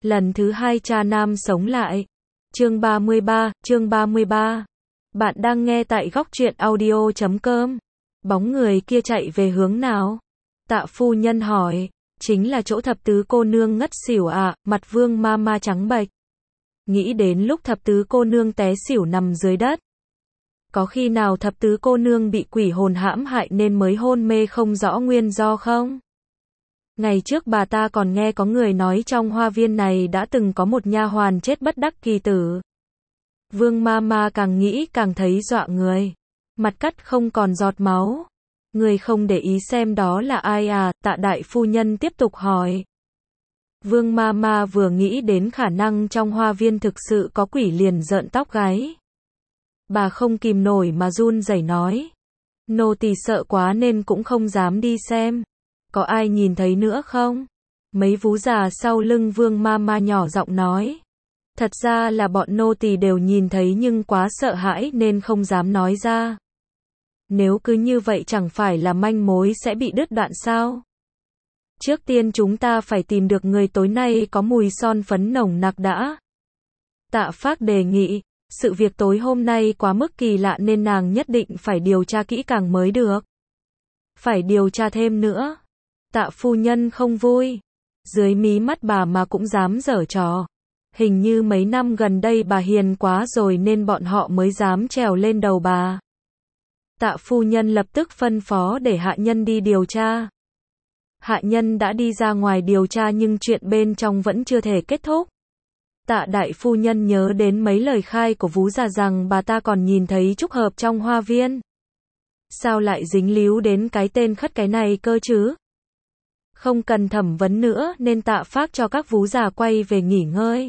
Lần thứ hai cha nam sống lại. Chương 33. Bạn đang nghe tại góc truyện audio.com. Bóng người kia chạy về hướng nào? Tạ phu nhân hỏi. Chính là chỗ thập tứ cô nương ngất xỉu ạ, mặt Vương ma ma trắng bệch. Nghĩ đến lúc thập tứ cô nương té xỉu nằm dưới đất. Có khi nào thập tứ cô nương bị quỷ hồn hãm hại nên mới hôn mê không rõ nguyên do không? Ngày trước bà ta còn nghe có người nói trong hoa viên này đã từng có một nha hoàn chết bất đắc kỳ tử. Vương ma ma càng nghĩ càng thấy dọa người. Mặt cắt không còn giọt máu. Người không để ý xem đó là ai à? Tạ đại phu nhân tiếp tục hỏi. Vương ma ma vừa nghĩ đến khả năng trong hoa viên thực sự có quỷ liền rợn tóc gáy. Bà không kìm nổi mà run rẩy nói. Nô tỳ sợ quá nên cũng không dám đi xem. Có ai nhìn thấy nữa không? Mấy vú già sau lưng Vương ma ma nhỏ giọng nói. Thật ra là bọn nô tỳ đều nhìn thấy nhưng quá sợ hãi nên không dám nói ra. Nếu cứ như vậy chẳng phải là manh mối sẽ bị đứt đoạn sao? Trước tiên chúng ta phải tìm được người tối nay có mùi son phấn nồng nặc đã. Tạ Phác đề nghị. Sự việc tối hôm nay quá mức kỳ lạ nên nàng nhất định phải điều tra kỹ càng mới được. Phải điều tra thêm nữa. Tạ phu nhân không vui. Dưới mí mắt bà mà cũng dám giở trò. Hình như mấy năm gần đây bà hiền quá rồi nên bọn họ mới dám trèo lên đầu bà. Tạ phu nhân lập tức phân phó để hạ nhân đi điều tra. Hạ nhân đã đi ra ngoài điều tra nhưng chuyện bên trong vẫn chưa thể kết thúc. Tạ đại phu nhân nhớ đến mấy lời khai của vú già rằng bà ta còn nhìn thấy trúc hợp trong hoa viên. Sao lại dính líu đến cái tên khất cái này cơ chứ? Không cần thẩm vấn nữa nên Tạ Phác cho các vú già quay về nghỉ ngơi.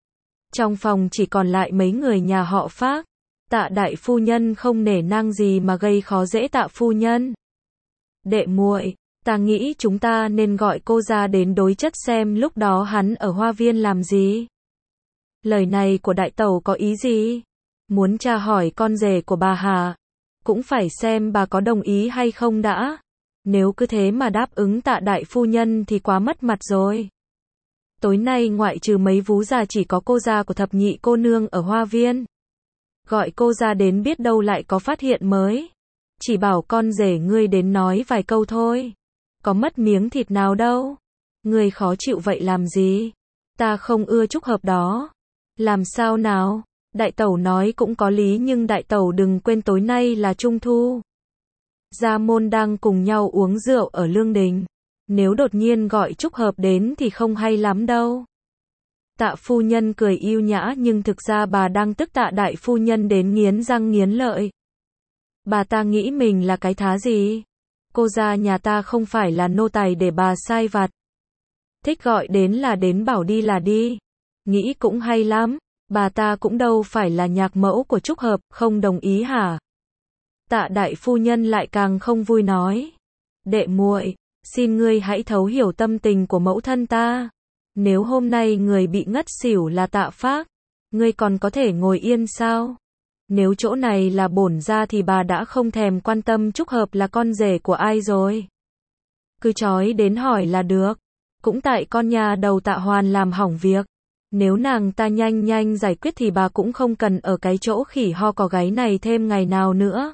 Trong phòng chỉ còn lại mấy người nhà họ Phác. Tạ đại phu nhân không nể nang gì mà gây khó dễ Tạ phu nhân. Đệ muội, ta nghĩ chúng ta nên gọi cô ra đến đối chất xem lúc đó hắn ở hoa viên làm gì. Lời này của đại tẩu có ý gì? Muốn tra hỏi con rể của bà hả? Cũng phải xem bà có đồng ý hay không đã. Nếu cứ thế mà đáp ứng Tạ đại phu nhân thì quá mất mặt rồi. Tối nay ngoại trừ mấy vú già chỉ có cô già của thập nhị cô nương ở hoa viên. Gọi cô ra đến biết đâu lại có phát hiện mới. Chỉ bảo con rể ngươi đến nói vài câu thôi. Có mất miếng thịt nào đâu. Ngươi khó chịu vậy làm gì? Ta không ưa trúc hợp đó. Làm sao nào? Đại tẩu nói cũng có lý nhưng đại tẩu đừng quên tối nay là Trung Thu. Gia môn đang cùng nhau uống rượu ở lương đình. Nếu đột nhiên gọi trúc hợp đến thì không hay lắm đâu. Tạ phu nhân cười yêu nhã nhưng thực ra bà đang tức Tạ đại phu nhân đến nghiến răng nghiến lợi. Bà ta nghĩ mình là cái thá gì? Cô gia nhà ta không phải là nô tài để bà sai vặt. Thích gọi đến là đến, bảo đi là đi. Nghĩ cũng hay lắm, bà ta cũng đâu phải là nhạc mẫu của trúc hợp, không đồng ý hả? Tạ đại phu nhân lại càng không vui nói. Đệ muội, xin ngươi hãy thấu hiểu tâm tình của mẫu thân ta. Nếu hôm nay người bị ngất xỉu là Tạ Phác, ngươi còn có thể ngồi yên sao? Nếu chỗ này là bổn gia thì bà đã không thèm quan tâm trúc hợp là con rể của ai rồi. Cứ trói đến hỏi là được. Cũng tại con nhà đầu Tạ Hoàn làm hỏng việc. Nếu nàng ta nhanh nhanh giải quyết thì bà cũng không cần ở cái chỗ khỉ ho có gáy này thêm ngày nào nữa.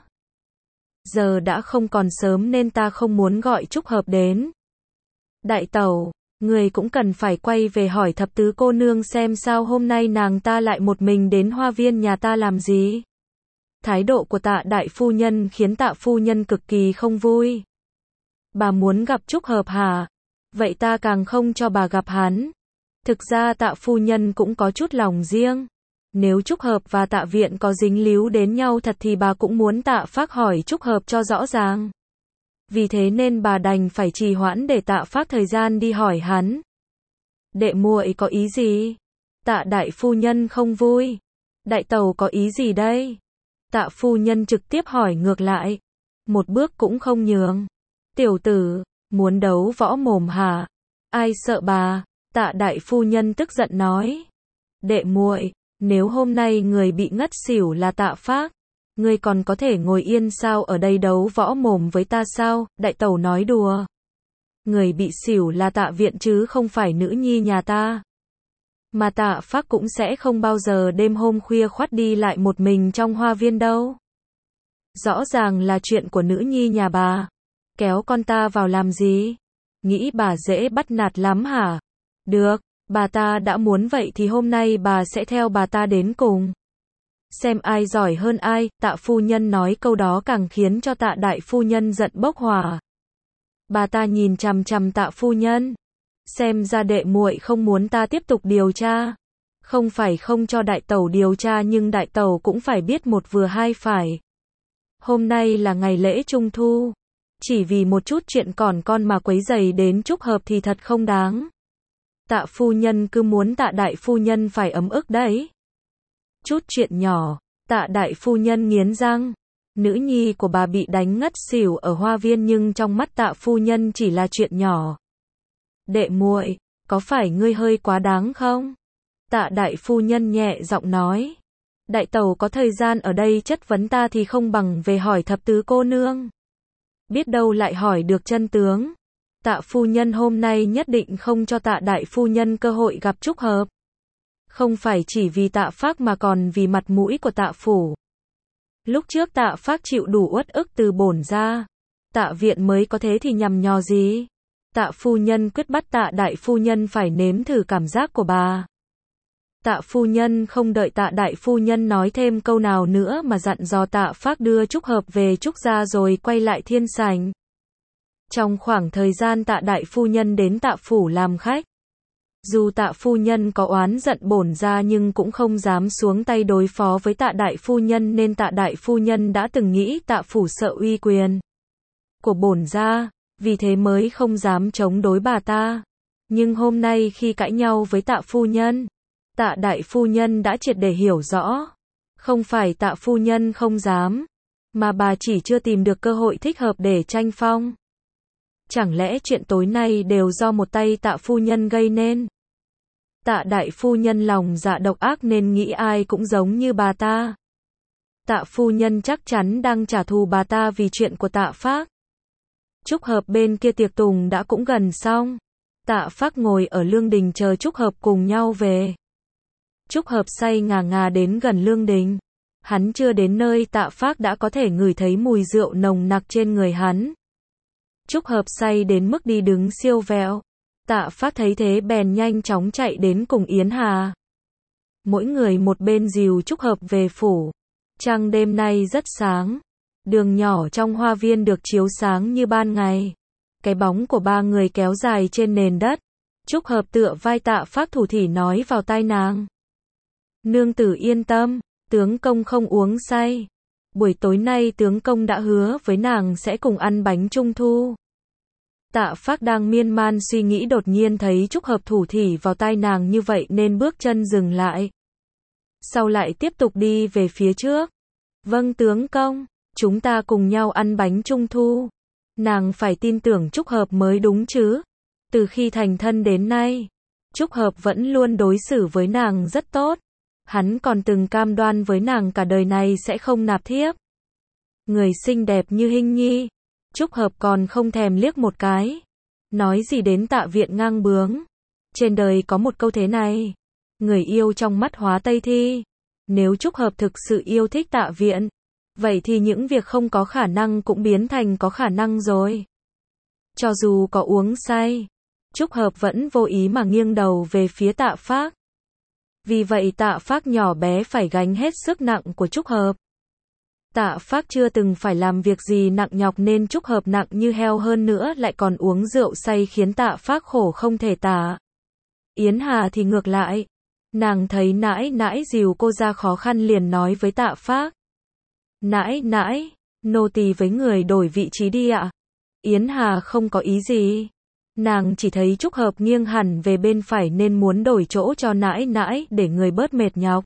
Giờ đã không còn sớm nên ta không muốn gọi trúc hợp đến. Đại tẩu, người cũng cần phải quay về hỏi thập tứ cô nương xem sao hôm nay nàng ta lại một mình đến hoa viên nhà ta làm gì. Thái độ của Tạ đại phu nhân khiến Tạ phu nhân cực kỳ không vui. Bà muốn gặp trúc hợp hả? Vậy ta càng không cho bà gặp hắn. Thực ra Tạ phu nhân cũng có chút lòng riêng. Nếu trúc hợp và Tạ viện có dính líu đến nhau thật thì bà cũng muốn Tạ Phác hỏi trúc hợp cho rõ ràng. Vì thế nên bà đành phải trì hoãn để Tạ Phác thời gian đi hỏi hắn. Đệ muội có ý gì? Tạ đại phu nhân không vui. Đại tẩu có ý gì đây? Tạ phu nhân trực tiếp hỏi ngược lại. Một bước cũng không nhường. Tiểu tử, muốn đấu võ mồm hả? Ai sợ bà? Tạ đại phu nhân tức giận nói. Đệ muội, nếu hôm nay người bị ngất xỉu là Tạ Phác, ngươi còn có thể ngồi yên sao ở đây đấu võ mồm với ta sao? Đại tẩu nói đùa. Người bị xỉu là Tạ viện chứ không phải nữ nhi nhà ta. Mà Tạ Phác cũng sẽ không bao giờ đêm hôm khuya khoắt đi lại một mình trong hoa viên đâu. Rõ ràng là chuyện của nữ nhi nhà bà. Kéo con ta vào làm gì? Nghĩ bà dễ bắt nạt lắm hả? Được, bà ta đã muốn vậy thì hôm nay bà sẽ theo bà ta đến cùng. Xem ai giỏi hơn ai, Tạ phu nhân nói câu đó càng khiến cho Tạ đại phu nhân giận bốc hỏa. Bà ta nhìn chằm chằm Tạ phu nhân. Xem ra đệ muội không muốn ta tiếp tục điều tra. Không phải không cho đại tẩu điều tra nhưng đại tẩu cũng phải biết một vừa hai phải. Hôm nay là ngày lễ Trung Thu. Chỉ vì một chút chuyện còn con mà quấy rầy đến chúc hợp thì thật không đáng. Tạ phu nhân cứ muốn Tạ đại phu nhân phải ấm ức đấy. Chút chuyện nhỏ, Tạ đại phu nhân nghiến răng. Nữ nhi của bà bị đánh ngất xỉu ở hoa viên nhưng trong mắt Tạ phu nhân chỉ là chuyện nhỏ. Đệ muội, có phải ngươi hơi quá đáng không? Tạ đại phu nhân nhẹ giọng nói. Đại tẩu có thời gian ở đây chất vấn ta thì không bằng về hỏi thập tứ cô nương. Biết đâu lại hỏi được chân tướng. Tạ phu nhân hôm nay nhất định không cho Tạ đại phu nhân cơ hội gặp chúc hợp. Không phải chỉ vì Tạ Phác mà còn vì mặt mũi của Tạ phủ. Lúc trước Tạ Phác chịu đủ uất ức từ bổn ra. Tạ viện mới có thế thì nhằm nhò gì? Tạ phu nhân quyết bắt Tạ đại phu nhân phải nếm thử cảm giác của bà. Tạ phu nhân không đợi Tạ đại phu nhân nói thêm câu nào nữa mà dặn dò Tạ Phác đưa chúc hợp về chúc gia rồi quay lại thiên sảnh. Trong khoảng thời gian Tạ đại phu nhân đến Tạ phủ làm khách, dù Tạ phu nhân có oán giận bổn ra nhưng cũng không dám xuống tay đối phó với Tạ đại phu nhân nên Tạ đại phu nhân đã từng nghĩ Tạ phủ sợ uy quyền của bổn ra, vì thế mới không dám chống đối bà ta. Nhưng hôm nay khi cãi nhau với Tạ phu nhân, Tạ đại phu nhân đã triệt để hiểu rõ. Không phải Tạ phu nhân không dám, mà bà chỉ chưa tìm được cơ hội thích hợp để tranh phong. Chẳng lẽ chuyện tối nay đều do một tay Tạ phu nhân gây nên? Tạ đại phu nhân lòng dạ độc ác nên nghĩ ai cũng giống như bà ta. Tạ phu nhân chắc chắn đang trả thù bà ta vì chuyện của Tạ Phác. Chúc hợp bên kia tiệc tùng đã cũng gần xong. Tạ Phác ngồi ở lương đình chờ chúc hợp cùng nhau về. Chúc hợp say ngà ngà đến gần lương đình. Hắn chưa đến nơi Tạ Phác đã có thể ngửi thấy mùi rượu nồng nặc trên người hắn. Chúc hợp say đến mức đi đứng siêu vẹo. Tạ Phác thấy thế bèn nhanh chóng chạy đến cùng Yến Hà. Mỗi người một bên dìu chúc hợp về phủ. Trăng đêm nay rất sáng. Đường nhỏ trong hoa viên được chiếu sáng như ban ngày. Cái bóng của ba người kéo dài trên nền đất. Chúc hợp tựa vai Tạ Phác thủ thỉ nói vào tai nàng. Nương tử yên tâm, tướng công không uống say. Buổi tối nay tướng công đã hứa với nàng sẽ cùng ăn bánh trung thu. Tạ Phác đang miên man suy nghĩ đột nhiên thấy Chúc hợp thủ thỉ vào tai nàng như vậy nên bước chân dừng lại. Sau lại tiếp tục đi về phía trước. Vâng tướng công, chúng ta cùng nhau ăn bánh trung thu. Nàng phải tin tưởng Chúc hợp mới đúng chứ. Từ khi thành thân đến nay, Chúc hợp vẫn luôn đối xử với nàng rất tốt. Hắn còn từng cam đoan với nàng cả đời này sẽ không nạp thiếp. Người xinh đẹp như Hinh Nhi, Chúc hợp còn không thèm liếc một cái. Nói gì đến Tạ viện ngang bướng. Trên đời có một câu thế này. Người yêu trong mắt hóa Tây Thi. Nếu Chúc hợp thực sự yêu thích Tạ viện, vậy thì những việc không có khả năng cũng biến thành có khả năng rồi. Cho dù có uống say, Chúc hợp vẫn vô ý mà nghiêng đầu về phía Tạ Phác. Vì vậy Tạ Phác nhỏ bé phải gánh hết sức nặng của Chúc hợp. Tạ Phác chưa từng phải làm việc gì nặng nhọc nên Chúc hợp nặng như heo hơn nữa lại còn uống rượu say khiến Tạ Phác khổ không thể tả. Yến Hà thì ngược lại. Nàng thấy nãi nãi dìu cô ra khó khăn liền nói với Tạ Phác. Nãi nãi, nô tỳ với người đổi vị trí đi ạ. Yến Hà không có ý gì. Nàng chỉ thấy Chúc hợp nghiêng hẳn về bên phải nên muốn đổi chỗ cho nãi nãi để người bớt mệt nhọc.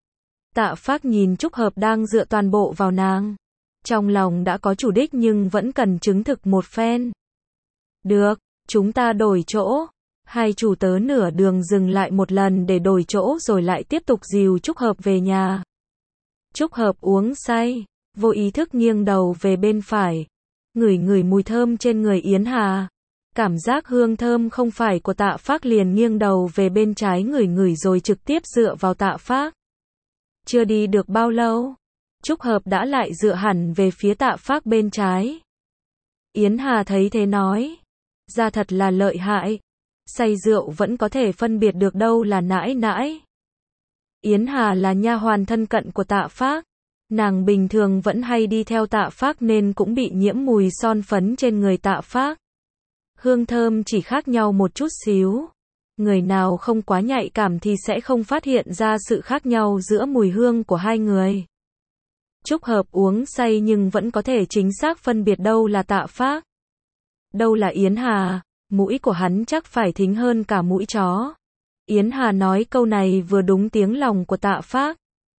Tạ Phác nhìn Chúc hợp đang dựa toàn bộ vào nàng. Trong lòng đã có chủ đích nhưng vẫn cần chứng thực một phen. Được, chúng ta đổi chỗ. Hai chủ tớ nửa đường dừng lại một lần để đổi chỗ rồi lại tiếp tục dìu Chúc hợp về nhà. Chúc hợp uống say, vô ý thức nghiêng đầu về bên phải. Ngửi ngửi mùi thơm trên người Yến Hà. Cảm giác hương thơm không phải của Tạ Phác liền nghiêng đầu về bên trái ngửi ngửi rồi trực tiếp dựa vào Tạ Phác. Chưa đi được bao lâu, Trúc Hợp đã lại dựa hẳn về phía Tạ Phác bên trái. Yến Hà thấy thế nói, ra thật là lợi hại, say rượu vẫn có thể phân biệt được đâu là nãi nãi. Yến Hà là nha hoàn thân cận của Tạ Phác, nàng bình thường vẫn hay đi theo Tạ Phác nên cũng bị nhiễm mùi son phấn trên người Tạ Phác. Hương thơm chỉ khác nhau một chút xíu. Người nào không quá nhạy cảm thì sẽ không phát hiện ra sự khác nhau giữa mùi hương của hai người. Trúc Hợp uống say nhưng vẫn có thể chính xác phân biệt đâu là Tạ Phác, đâu là Yến Hà, mũi của hắn chắc phải thính hơn cả mũi chó. Yến Hà nói câu này vừa đúng tiếng lòng của Tạ Phác.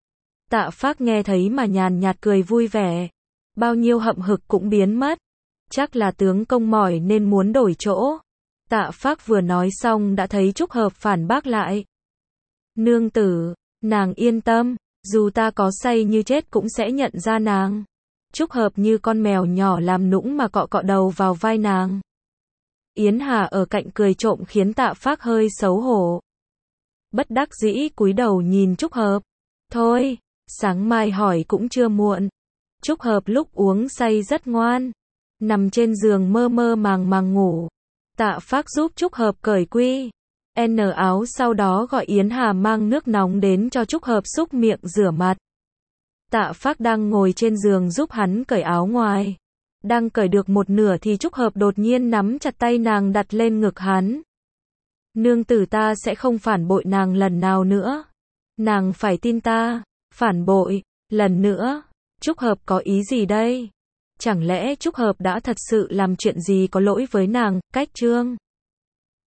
Tạ Phác nghe thấy mà nhàn nhạt cười vui vẻ, bao nhiêu hậm hực cũng biến mất. Chắc là tướng công mỏi nên muốn đổi chỗ. Tạ Phác vừa nói xong đã thấy Trúc Hợp phản bác lại. Nương tử, nàng yên tâm, dù ta có say như chết cũng sẽ nhận ra nàng. Trúc Hợp như con mèo nhỏ làm nũng mà cọ cọ đầu vào vai nàng. Yến Hà ở cạnh cười trộm khiến Tạ Phác hơi xấu hổ. Bất đắc dĩ cúi đầu nhìn Trúc Hợp. Thôi, sáng mai hỏi cũng chưa muộn. Trúc Hợp lúc uống say rất ngoan, nằm trên giường mơ mơ màng màng ngủ. Tạ Phác giúp Trúc Hợp cởi quy N áo, sau đó gọi Yến Hà mang nước nóng đến cho Trúc Hợp xúc miệng rửa mặt. Tạ Phác đang ngồi trên giường giúp hắn cởi áo ngoài. Đang cởi được một nửa thì Trúc Hợp đột nhiên nắm chặt tay nàng đặt lên ngực hắn. Nương tử, ta sẽ không phản bội nàng lần nào nữa. Nàng phải tin ta. Phản bội, lần nữa. Trúc Hợp có ý gì đây? Chẳng lẽ Trúc Hợp đã thật sự làm chuyện gì có lỗi với nàng? Cách chương